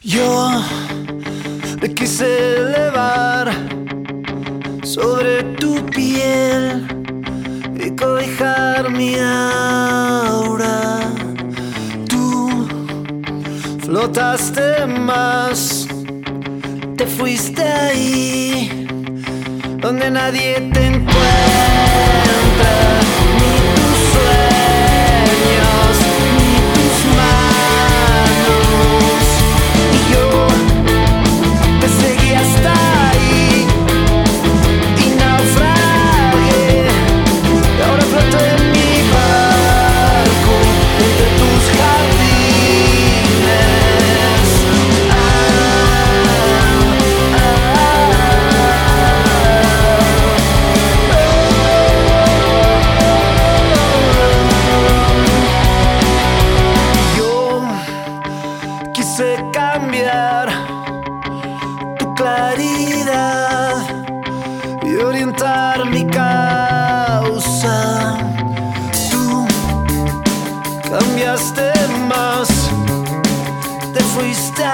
Yo me quise elevar sobre tu piel y cobijar mi aura. Tú flotaste más, te fuiste ahí donde nadie te encuentra, ni tus sueños, ni tus manos. Y yo te seguí hasta ahí y naufragué, y ahora floto en mi barco entre tus jardines. Quise cambiar tu claridad y orientar mi causa. Tú cambiaste más, te fuiste